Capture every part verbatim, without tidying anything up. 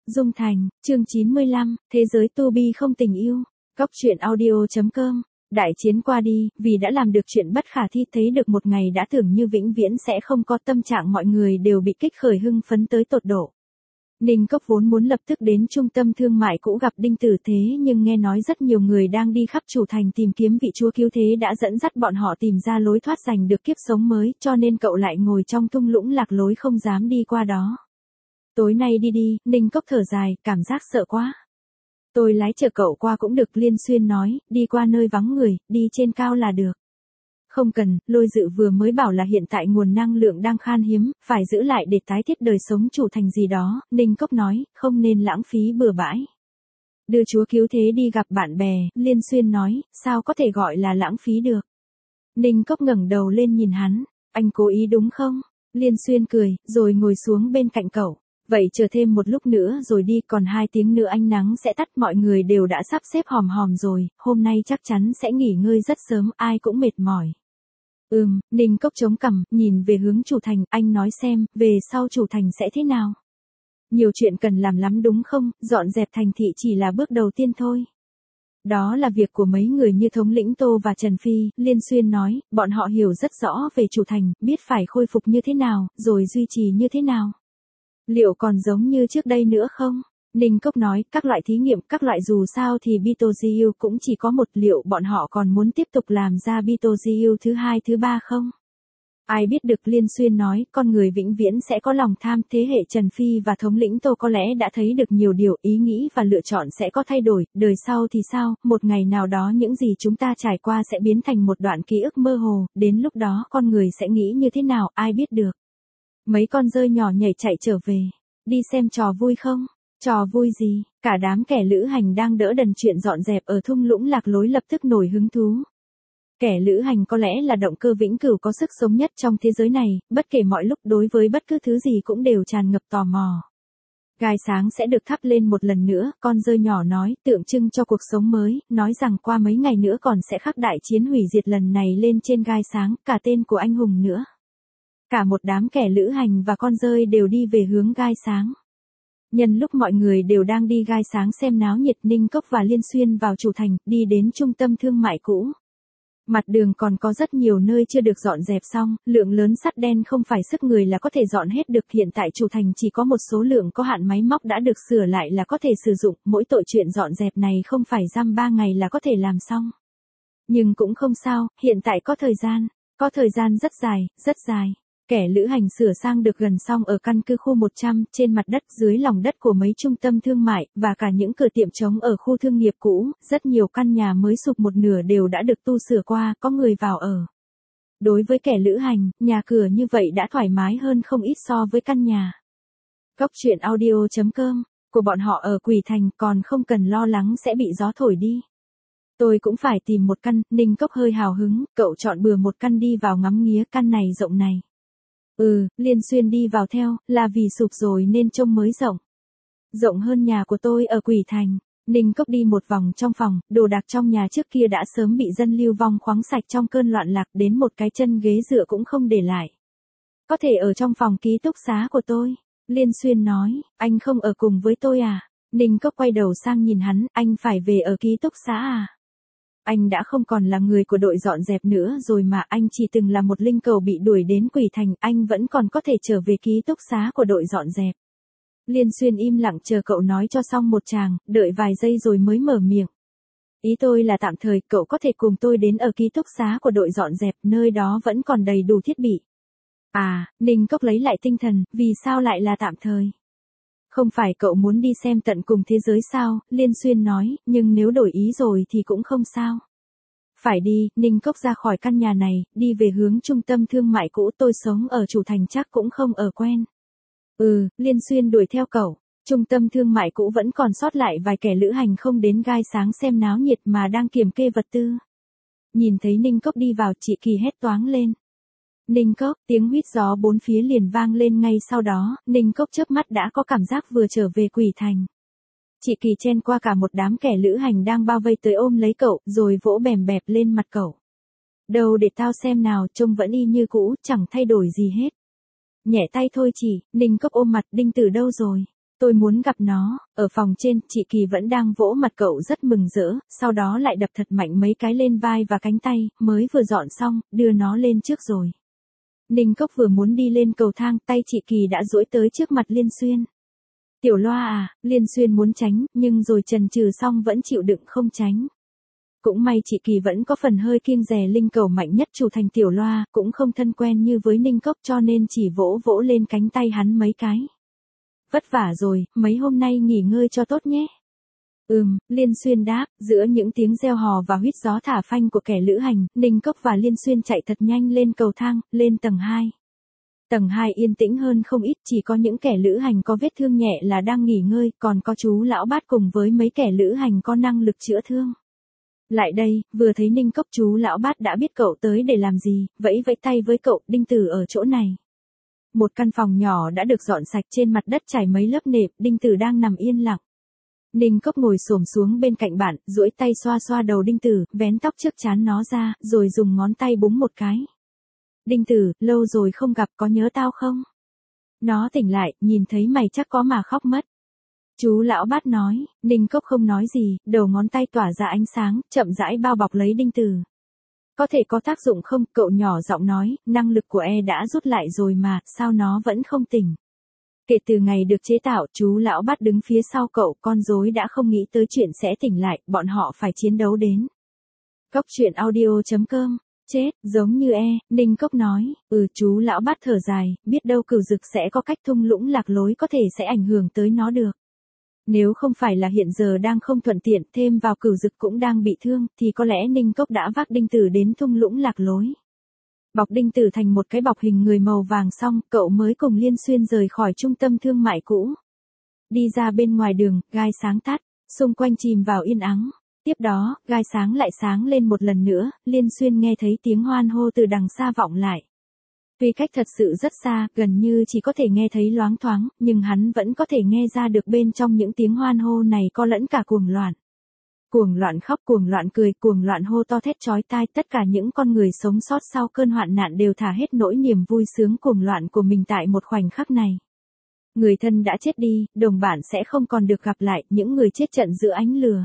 Dung Thành, chương chín mươi lăm, Thế giới to be không tình yêu. Góc truyện audio chấm com. Đại chiến qua đi, vì đã làm được chuyện bất khả thi, thấy được một ngày đã tưởng như vĩnh viễn sẽ không có, tâm trạng mọi người đều bị kích khởi hưng phấn tới tột độ. Ninh Cốc vốn muốn lập tức đến trung tâm thương mại cũ gặp Đinh Tử Thế, nhưng nghe nói rất nhiều người đang đi khắp chủ thành tìm kiếm vị chúa cứu thế đã dẫn dắt bọn họ tìm ra lối thoát giành được kiếp sống mới, cho nên cậu lại ngồi trong thung lũng lạc lối không dám đi qua đó. Tối nay đi đi, Ninh Cốc thở dài, cảm giác sợ quá. Tôi lái chở cậu qua cũng được, Liên Xuyên nói, đi qua nơi vắng người, đi trên cao là được. Không cần, Lôi Dự vừa mới bảo là hiện tại nguồn năng lượng đang khan hiếm, phải giữ lại để tái thiết đời sống chủ thành gì đó, Ninh Cốc nói, không nên lãng phí bừa bãi. Đưa chúa cứu thế đi gặp bạn bè, Liên Xuyên nói, sao có thể gọi là lãng phí được. Ninh Cốc ngẩng đầu lên nhìn hắn, anh cố ý đúng không? Liên Xuyên cười, rồi ngồi xuống bên cạnh cậu. Vậy chờ thêm một lúc nữa rồi đi, còn hai tiếng nữa ánh nắng sẽ tắt, mọi người đều đã sắp xếp hòm hòm rồi, hôm nay chắc chắn sẽ nghỉ ngơi rất sớm, ai cũng mệt mỏi. Ừm, Ninh Cốc chống cằm, nhìn về hướng chủ thành, anh nói xem, về sau chủ thành sẽ thế nào? Nhiều chuyện cần làm lắm đúng không, dọn dẹp thành thị chỉ là bước đầu tiên thôi. Đó là việc của mấy người như thống lĩnh Tô và Trần Phi, Liên Xuyên nói, bọn họ hiểu rất rõ về chủ thành, biết phải khôi phục như thế nào, rồi duy trì như thế nào. Liệu còn giống như trước đây nữa không? Ninh Cốc nói, các loại thí nghiệm, các loại dù sao thì Betelgeuse cũng chỉ có một, liệu bọn họ còn muốn tiếp tục làm ra Betelgeuse thứ hai thứ ba không? Ai biết được, Liên Xuyên nói, con người vĩnh viễn sẽ có lòng tham, thế hệ Trần Phi và thống lĩnh Tô có lẽ đã thấy được nhiều điều, ý nghĩ và lựa chọn sẽ có thay đổi, đời sau thì sao, một ngày nào đó những gì chúng ta trải qua sẽ biến thành một đoạn ký ức mơ hồ, đến lúc đó con người sẽ nghĩ như thế nào, ai biết được. Mấy con dơi nhỏ nhảy chạy trở về. Đi xem trò vui không? Trò vui gì? Cả đám kẻ lữ hành đang đỡ đần chuyện dọn dẹp ở thung lũng lạc lối lập tức nổi hứng thú. Kẻ lữ hành có lẽ là động cơ vĩnh cửu có sức sống nhất trong thế giới này, bất kể mọi lúc đối với bất cứ thứ gì cũng đều tràn ngập tò mò. Gai sáng sẽ được thắp lên một lần nữa, con dơi nhỏ nói, tượng trưng cho cuộc sống mới, nói rằng qua mấy ngày nữa còn sẽ khắc đại chiến hủy diệt lần này lên trên gai sáng, cả tên của anh hùng nữa. Cả một đám kẻ lữ hành và con dơi đều đi về hướng gai sáng. Nhân lúc mọi người đều đang đi gai sáng xem náo nhiệt, Ninh Cốc và Liên Xuyên vào chủ thành, đi đến trung tâm thương mại cũ. Mặt đường còn có rất nhiều nơi chưa được dọn dẹp xong, lượng lớn sắt đen không phải sức người là có thể dọn hết được, hiện tại chủ thành chỉ có một số lượng có hạn máy móc đã được sửa lại là có thể sử dụng, mỗi tội chuyện dọn dẹp này không phải dăm ba ngày là có thể làm xong. Nhưng cũng không sao, hiện tại có thời gian, có thời gian rất dài, rất dài. Kẻ lữ hành sửa sang được gần xong ở căn cứ khu một trăm, trên mặt đất, dưới lòng đất của mấy trung tâm thương mại, và cả những cửa tiệm trống ở khu thương nghiệp cũ, rất nhiều căn nhà mới sụp một nửa đều đã được tu sửa qua, có người vào ở. Đối với kẻ lữ hành, nhà cửa như vậy đã thoải mái hơn không ít so với căn nhà. Góc truyện audio chấm com, của bọn họ ở Quỷ Thành còn không cần lo lắng sẽ bị gió thổi đi. Tôi cũng phải tìm một căn, Ninh Cốc hơi hào hứng, cậu chọn bừa một căn đi vào ngắm nghía, căn này rộng này. Ừ, Liên Xuyên đi vào theo, là vì sụp rồi nên trông mới rộng. Rộng hơn nhà của tôi ở Quỷ Thành. Ninh Cốc đi một vòng trong phòng, đồ đạc trong nhà trước kia đã sớm bị dân lưu vong khoáng sạch trong cơn loạn lạc, đến một cái chân ghế dựa cũng không để lại. Có thể ở trong phòng ký túc xá của tôi. Liên Xuyên nói, anh không ở cùng với tôi à? Ninh Cốc quay đầu sang nhìn hắn, anh phải về ở ký túc xá à? Anh đã không còn là người của đội dọn dẹp nữa rồi mà, anh chỉ từng là một linh cầu bị đuổi đến Quỷ Thành, anh vẫn còn có thể trở về ký túc xá của đội dọn dẹp. Liên Xuyên im lặng chờ cậu nói cho xong một tràng, đợi vài giây rồi mới mở miệng. Ý tôi là tạm thời, cậu có thể cùng tôi đến ở ký túc xá của đội dọn dẹp, nơi đó vẫn còn đầy đủ thiết bị. À, Ninh Cốc lấy lại tinh thần, vì sao lại là tạm thời? Không phải cậu muốn đi xem tận cùng thế giới sao, Liên Xuyên nói, nhưng nếu đổi ý rồi thì cũng không sao. Phải đi, Ninh Cốc ra khỏi căn nhà này, đi về hướng trung tâm thương mại cũ, tôi sống ở chủ thành chắc cũng không ở quen. Ừ, Liên Xuyên đuổi theo cậu, trung tâm thương mại cũ vẫn còn sót lại vài kẻ lữ hành không đến gai sáng xem náo nhiệt mà đang kiểm kê vật tư. Nhìn thấy Ninh Cốc đi vào, chị Kỳ hét toáng lên. Ninh Cốc, tiếng huýt gió bốn phía liền vang lên ngay sau đó, Ninh Cốc chớp mắt đã có cảm giác vừa trở về Quỷ Thành. Chị Kỳ chen qua cả một đám kẻ lữ hành đang bao vây tới ôm lấy cậu, rồi vỗ bèm bẹp lên mặt cậu. Đâu để tao xem nào, trông vẫn y như cũ, chẳng thay đổi gì hết. Nhẹ tay thôi chị, Ninh Cốc ôm mặt, Đinh Tử đâu rồi? Tôi muốn gặp nó. Ở phòng trên, chị Kỳ vẫn đang vỗ mặt cậu rất mừng rỡ, sau đó lại đập thật mạnh mấy cái lên vai và cánh tay, mới vừa dọn xong, đưa nó lên trước rồi. Ninh Cốc vừa muốn đi lên cầu thang, tay chị Kỳ đã duỗi tới trước mặt Liên Xuyên. Tiểu Loa à, Liên Xuyên muốn tránh, nhưng rồi chần chừ xong vẫn chịu đựng không tránh. Cũng may chị Kỳ vẫn có phần hơi kiêng dè linh cầu mạnh nhất chủ thành Tiểu Loa, cũng không thân quen như với Ninh Cốc cho nên chỉ vỗ vỗ lên cánh tay hắn mấy cái. Vất vả rồi, mấy hôm nay nghỉ ngơi cho tốt nhé. Ừm, Liên Xuyên đáp, giữa những tiếng reo hò và huýt gió thả phanh của kẻ lữ hành, Ninh Cốc và Liên Xuyên chạy thật nhanh lên cầu thang, lên tầng hai. Tầng hai yên tĩnh hơn không ít, chỉ có những kẻ lữ hành có vết thương nhẹ là đang nghỉ ngơi, còn có chú lão bát cùng với mấy kẻ lữ hành có năng lực chữa thương. Lại đây, vừa thấy Ninh Cốc chú lão bát đã biết cậu tới để làm gì, vẫy vẫy tay với cậu, Đinh Tử ở chỗ này. Một căn phòng nhỏ đã được dọn sạch, trên mặt đất trải mấy lớp nệm, Đinh Tử đang nằm yên lặng. Ninh Cốc ngồi xổm xuống bên cạnh bạn, duỗi tay xoa xoa đầu Đinh Tử, vén tóc trước trán nó ra, rồi dùng ngón tay búng một cái. Đinh Tử, lâu rồi không gặp, có nhớ tao không? Nó tỉnh lại, nhìn thấy mày chắc có mà khóc mất. Chú lão bát nói. Ninh Cốc không nói gì, đầu ngón tay tỏa ra ánh sáng, chậm rãi bao bọc lấy Đinh Tử. Có thể có tác dụng không? Cậu nhỏ giọng nói, năng lực của e đã rút lại rồi mà, sao nó vẫn không tỉnh? Kể từ ngày được chế tạo, chú lão bát đứng phía sau cậu, con rối đã không nghĩ tới chuyện sẽ tỉnh lại, bọn họ phải chiến đấu đến. Cốc truyện audio chấm com. Chết, giống như e, Ninh Cốc nói, ừ chú lão bát thở dài, biết đâu Cửu Dực sẽ có cách thung lũng lạc lối có thể sẽ ảnh hưởng tới nó được. Nếu không phải là hiện giờ đang không thuận tiện, thêm vào Cửu Dực cũng đang bị thương, thì có lẽ Ninh Cốc đã vác Đinh Tử đến thung lũng lạc lối. Bọc Đinh Tử thành một cái bọc hình người màu vàng xong, cậu mới cùng Liên Xuyên rời khỏi trung tâm thương mại cũ. Đi ra bên ngoài đường, gai sáng tắt, xung quanh chìm vào yên ắng. Tiếp đó, gai sáng lại sáng lên một lần nữa, Liên Xuyên nghe thấy tiếng hoan hô từ đằng xa vọng lại. Tuy cách thật sự rất xa, gần như chỉ có thể nghe thấy loáng thoáng, nhưng hắn vẫn có thể nghe ra được bên trong những tiếng hoan hô này có lẫn cả cuồng loạn. Cuồng loạn khóc, cuồng loạn cười, cuồng loạn hô to thét chói tai, tất cả những con người sống sót sau cơn hoạn nạn đều thả hết nỗi niềm vui sướng cuồng loạn của mình tại một khoảnh khắc này. Người thân đã chết đi, đồng bạn sẽ không còn được gặp lại, những người chết trận giữa ánh lửa.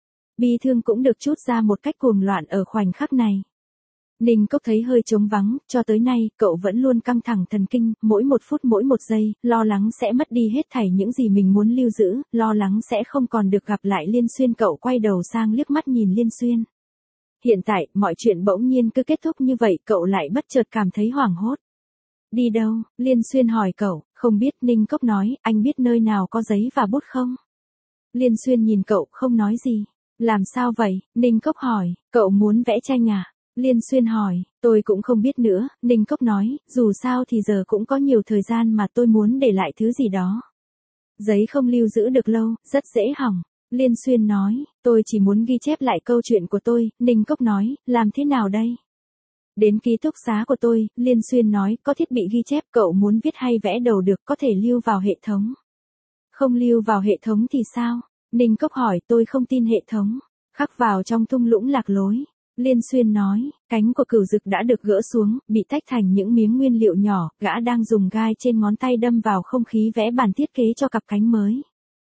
Bi thương cũng được trút ra một cách cuồng loạn ở khoảnh khắc này. Ninh Cốc thấy hơi trống vắng, cho tới nay, cậu vẫn luôn căng thẳng thần kinh, mỗi một phút mỗi một giây, lo lắng sẽ mất đi hết thảy những gì mình muốn lưu giữ, lo lắng sẽ không còn được gặp lại Liên Xuyên. Cậu quay đầu sang liếc mắt nhìn Liên Xuyên. Hiện tại, mọi chuyện bỗng nhiên cứ kết thúc như vậy, cậu lại bất chợt cảm thấy hoảng hốt. Đi đâu? Liên Xuyên hỏi cậu. Không biết. Ninh Cốc nói, anh biết nơi nào có giấy và bút không? Liên Xuyên nhìn cậu, không nói gì. Làm sao vậy? Ninh Cốc hỏi, cậu muốn vẽ tranh à? Liên Xuyên hỏi, tôi cũng không biết nữa, Ninh Cốc nói, dù sao thì giờ cũng có nhiều thời gian mà tôi muốn để lại thứ gì đó. Giấy không lưu giữ được lâu, rất dễ hỏng. Liên Xuyên nói, tôi chỉ muốn ghi chép lại câu chuyện của tôi. Ninh Cốc nói, làm thế nào đây? Đến ký túc xá của tôi, Liên Xuyên nói, có thiết bị ghi chép, cậu muốn viết hay vẽ đầu được, có thể lưu vào hệ thống. Không lưu vào hệ thống thì sao? Ninh Cốc hỏi, tôi không tin hệ thống. Khắc vào trong thung lũng lạc lối. Liên Xuyên nói, cánh của Cửu Dực đã được gỡ xuống, bị tách thành những miếng nguyên liệu nhỏ, gã đang dùng gai trên ngón tay đâm vào không khí vẽ bản thiết kế cho cặp cánh mới.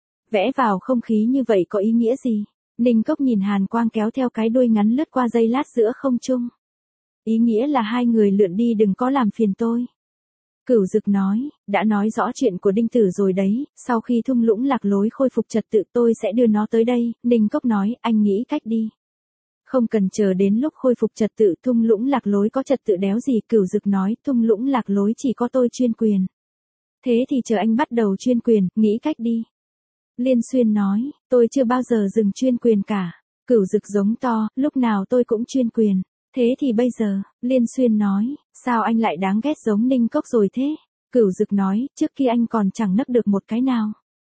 Vẽ vào không khí như vậy có ý nghĩa gì? Ninh Cốc nhìn hàn quang kéo theo cái đuôi ngắn lướt qua giây lát giữa không trung. Ý nghĩa là hai người lượn đi, đừng có làm phiền tôi. Cửu Dực nói, đã nói rõ chuyện của Đinh Tử rồi đấy, sau khi thung lũng lạc lối khôi phục trật tự tôi sẽ đưa nó tới đây. Ninh Cốc nói, anh nghĩ cách đi. Không cần chờ đến lúc khôi phục trật tự, thung lũng lạc lối có trật tự đéo gì. Cửu Dực nói, thung lũng lạc lối chỉ có tôi chuyên quyền. Thế thì chờ anh bắt đầu chuyên quyền, nghĩ cách đi. Liên Xuyên nói, tôi chưa bao giờ dừng chuyên quyền cả. Cửu Dực giống to, lúc nào tôi cũng chuyên quyền. Thế thì bây giờ, Liên Xuyên nói, sao anh lại đáng ghét giống Ninh Cốc rồi thế? Cửu Dực nói, trước kia anh còn chẳng nấc được một cái nào.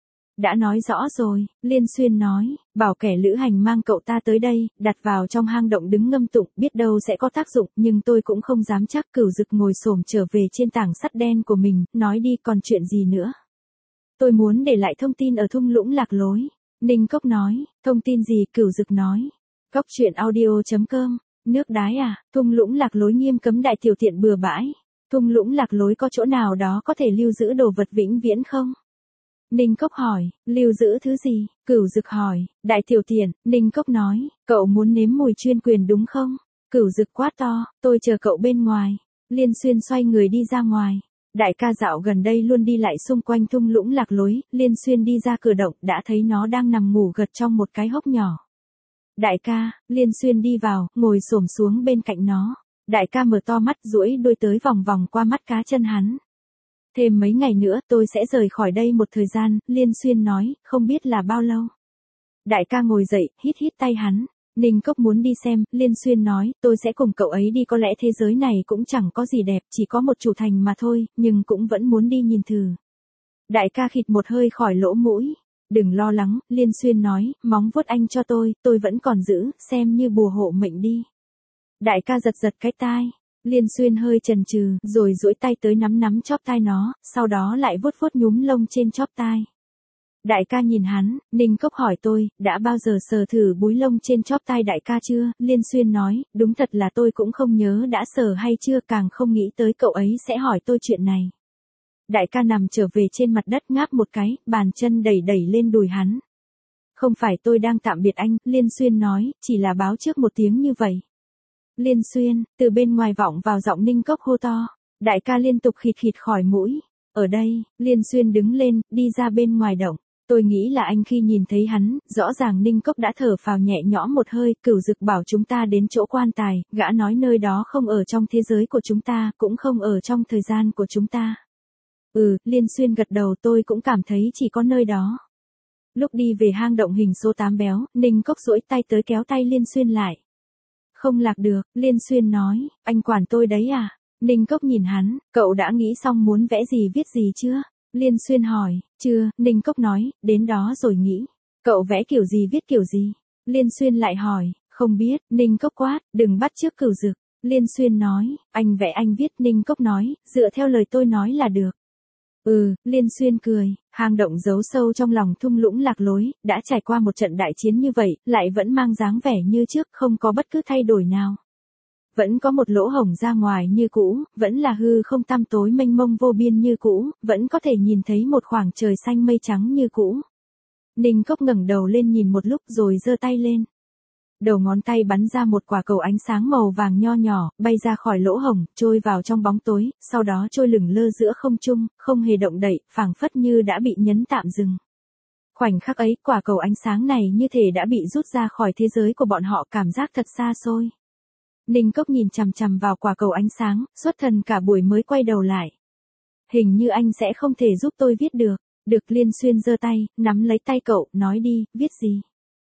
Đã nói rõ rồi, Liên Xuyên nói, bảo kẻ lữ hành mang cậu ta tới đây, đặt vào trong hang động đứng ngâm tụng, biết đâu sẽ có tác dụng, nhưng tôi cũng không dám chắc. Cửu Dực ngồi xổm trở về trên tảng sắt đen của mình, nói đi, còn chuyện gì nữa? Tôi muốn để lại thông tin ở thung lũng lạc lối. Ninh Cốc nói, thông tin gì? Cửu Dực nói. Cốc truyện audio chấm com. Nước đái à? Thung lũng lạc lối nghiêm cấm đại tiểu tiện bừa bãi. Thung lũng lạc lối có chỗ nào đó có thể lưu giữ đồ vật vĩnh viễn không? Ninh Cốc hỏi, lưu giữ thứ gì? Cửu Dực hỏi, đại tiểu tiện, Ninh Cốc nói, cậu muốn nếm mùi chuyên quyền đúng không? Cửu Dực quát to, tôi chờ cậu bên ngoài. Liên Xuyên xoay người đi ra ngoài. Đại ca dạo gần đây luôn đi lại xung quanh thung lũng lạc lối, Liên Xuyên đi ra cửa động đã thấy nó đang nằm ngủ gật trong một cái hốc nhỏ. Đại ca, Liên Xuyên đi vào, ngồi xổm xuống bên cạnh nó. Đại ca mở to mắt duỗi đuôi tới vòng vòng qua mắt cá chân hắn. Thêm mấy ngày nữa tôi sẽ rời khỏi đây một thời gian, Liên Xuyên nói, không biết là bao lâu. Đại ca ngồi dậy, hít hít tay hắn. Ninh Cốc muốn đi xem, Liên Xuyên nói, tôi sẽ cùng cậu ấy đi, có lẽ thế giới này cũng chẳng có gì đẹp, chỉ có một chủ thành mà thôi, nhưng cũng vẫn muốn đi nhìn thử. Đại ca khịt một hơi khỏi lỗ mũi. Đừng lo lắng, Liên Xuyên nói, móng vuốt anh cho tôi, tôi vẫn còn giữ, xem như bùa hộ mệnh đi. Đại ca giật giật cái tai. Liên Xuyên hơi chần chừ, rồi duỗi tay tới nắm nắm chóp tai nó, sau đó lại vuốt vuốt nhúm lông trên chóp tai. Đại ca nhìn hắn, Ninh Cốc hỏi tôi, đã bao giờ sờ thử búi lông trên chóp tai đại ca chưa? Liên Xuyên nói, đúng thật là tôi cũng không nhớ đã sờ hay chưa, càng không nghĩ tới cậu ấy sẽ hỏi tôi chuyện này. Đại ca nằm trở về trên mặt đất ngáp một cái, bàn chân đẩy đẩy lên đùi hắn. Không phải tôi đang tạm biệt anh, Liên Xuyên nói, chỉ là báo trước một tiếng như vậy. Liên Xuyên, từ bên ngoài vọng vào giọng Ninh Cốc hô to. Đại ca liên tục khịt khịt khỏi mũi. Ở đây, Liên Xuyên đứng lên, đi ra bên ngoài động. Tôi nghĩ là anh khi nhìn thấy hắn, rõ ràng Ninh Cốc đã thở phào nhẹ nhõm một hơi, Cửu Dực bảo chúng ta đến chỗ quan tài, gã nói nơi đó không ở trong thế giới của chúng ta, cũng không ở trong thời gian của chúng ta. Ừ, Liên Xuyên gật đầu, tôi cũng cảm thấy chỉ có nơi đó. Lúc đi về hang động hình số tám béo, Ninh Cốc duỗi tay tới kéo tay Liên Xuyên lại. Không lạc được, Liên Xuyên nói, anh quản tôi đấy à? Ninh Cốc nhìn hắn, cậu đã nghĩ xong muốn vẽ gì viết gì chưa? Liên Xuyên hỏi, chưa, Ninh Cốc nói, đến đó rồi nghĩ. Cậu vẽ kiểu gì viết kiểu gì? Liên Xuyên lại hỏi, không biết, Ninh Cốc quát, đừng bắt chước Cửu Dực. Liên Xuyên nói, anh vẽ anh viết, Ninh Cốc nói, dựa theo lời tôi nói là được. Ừ, Liên Xuyên cười, hang động giấu sâu trong lòng thung lũng lạc lối, đã trải qua một trận đại chiến như vậy, lại vẫn mang dáng vẻ như trước, không có bất cứ thay đổi nào. Vẫn có một lỗ hổng ra ngoài như cũ, vẫn là hư không tăm tối mênh mông vô biên như cũ, vẫn có thể nhìn thấy một khoảng trời xanh mây trắng như cũ. Ninh Cốc ngẩng đầu lên nhìn một lúc rồi giơ tay lên. Đầu ngón tay bắn ra một quả cầu ánh sáng màu vàng nho nhỏ, bay ra khỏi lỗ hổng, trôi vào trong bóng tối, sau đó trôi lửng lơ giữa không trung, không hề động đậy, phảng phất như đã bị nhấn tạm dừng. Khoảnh khắc ấy, quả cầu ánh sáng này như thể đã bị rút ra khỏi thế giới của bọn họ, cảm giác thật xa xôi. Ninh Cốc nhìn chằm chằm vào quả cầu ánh sáng, xuất thần cả buổi mới quay đầu lại. Hình như anh sẽ không thể giúp tôi viết được. Được, Liên Xuyên giơ tay, nắm lấy tay cậu, nói đi, viết gì?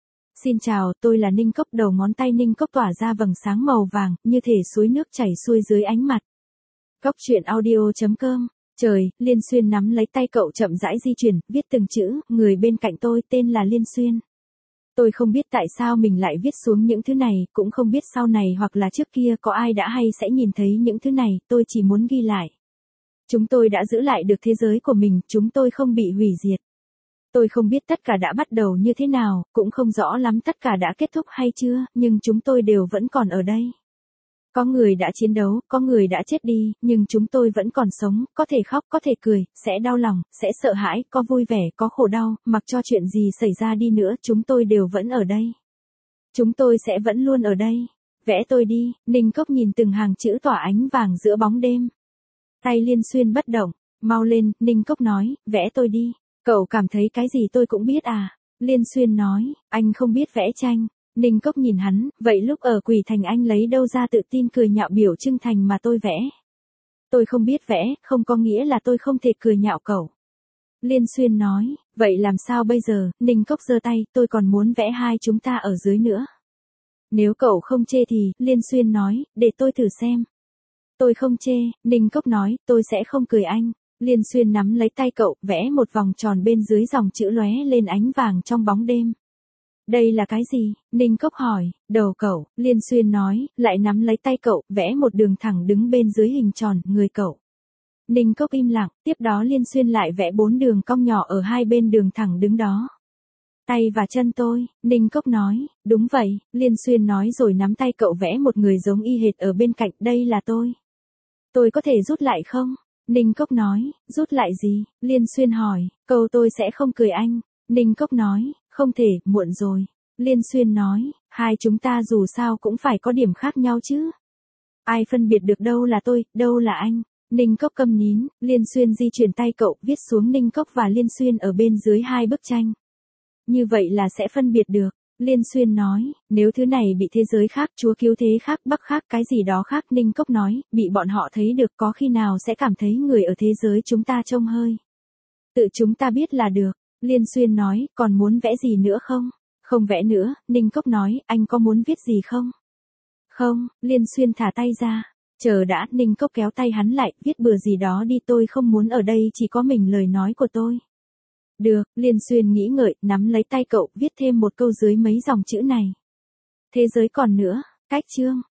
Xin chào, tôi là Ninh Cốc. Đầu ngón tay Ninh Cốc tỏa ra vầng sáng màu vàng, như thể suối nước chảy xuôi dưới ánh mặt. Cốc truyện audio chấm com. Trời, Liên Xuyên nắm lấy tay cậu chậm rãi di chuyển, viết từng chữ, người bên cạnh tôi tên là Liên Xuyên. Tôi không biết tại sao mình lại viết xuống những thứ này, cũng không biết sau này hoặc là trước kia có ai đã hay sẽ nhìn thấy những thứ này, tôi chỉ muốn ghi lại. Chúng tôi đã giữ lại được thế giới của mình, chúng tôi không bị hủy diệt. Tôi không biết tất cả đã bắt đầu như thế nào, cũng không rõ lắm tất cả đã kết thúc hay chưa, nhưng chúng tôi đều vẫn còn ở đây. Có người đã chiến đấu, có người đã chết đi, nhưng chúng tôi vẫn còn sống, có thể khóc, có thể cười, sẽ đau lòng, sẽ sợ hãi, có vui vẻ, có khổ đau, mặc cho chuyện gì xảy ra đi nữa, chúng tôi đều vẫn ở đây. Chúng tôi sẽ vẫn luôn ở đây. Vẽ tôi đi, Ninh Cốc nhìn từng hàng chữ tỏa ánh vàng giữa bóng đêm. Tay Liên Xuyên bất động, mau lên, Ninh Cốc nói, vẽ tôi đi. Cậu cảm thấy cái gì tôi cũng biết à? Liên Xuyên nói, anh không biết vẽ tranh. Ninh Cốc nhìn hắn, vậy lúc ở Quỷ Thành anh lấy đâu ra tự tin cười nhạo biểu trưng thành mà tôi vẽ? Tôi không biết vẽ, không có nghĩa là tôi không thể cười nhạo cậu. Liên Xuyên nói, vậy làm sao bây giờ? Ninh Cốc giơ tay, tôi còn muốn vẽ hai chúng ta ở dưới nữa. Nếu cậu không chê thì, Liên Xuyên nói, để tôi thử xem. Tôi không chê, Ninh Cốc nói, tôi sẽ không cười anh. Liên Xuyên nắm lấy tay cậu, vẽ một vòng tròn bên dưới dòng chữ lóe lên ánh vàng trong bóng đêm. Đây là cái gì? Ninh Cốc hỏi, đầu cậu, Liên Xuyên nói, lại nắm lấy tay cậu, vẽ một đường thẳng đứng bên dưới hình tròn, người cậu. Ninh Cốc im lặng, tiếp đó Liên Xuyên lại vẽ bốn đường cong nhỏ ở hai bên đường thẳng đứng đó. Tay và chân tôi, Ninh Cốc nói, đúng vậy, Liên Xuyên nói rồi nắm tay cậu vẽ một người giống y hệt ở bên cạnh, đây là tôi. Tôi có thể rút lại không? Ninh Cốc nói, rút lại gì? Liên Xuyên hỏi, câu tôi sẽ không cười anh. Ninh Cốc nói, không thể, muộn rồi. Liên Xuyên nói, hai chúng ta dù sao cũng phải có điểm khác nhau chứ. Ai phân biệt được đâu là tôi, đâu là anh. Ninh Cốc câm nín, Liên Xuyên di chuyển tay cậu, viết xuống Ninh Cốc và Liên Xuyên ở bên dưới hai bức tranh. Như vậy là sẽ phân biệt được. Liên Xuyên nói, nếu thứ này bị thế giới khác, chúa cứu thế khác, bắc khác, cái gì đó khác. Ninh Cốc nói, bị bọn họ thấy được có khi nào sẽ cảm thấy người ở thế giới chúng ta trông hơi. Tự chúng ta biết là được. Liên Xuyên nói, còn muốn vẽ gì nữa không? Không vẽ nữa. Ninh Cốc nói, anh có muốn viết gì không? Không. Liên Xuyên thả tay ra. Chờ đã. Ninh Cốc kéo tay hắn lại, viết bừa gì đó đi, tôi không muốn ở đây chỉ có mình lời nói của tôi. Được. Liên Xuyên nghĩ ngợi, nắm lấy tay cậu, viết thêm một câu dưới mấy dòng chữ này. Thế giới còn nữa, cách chương.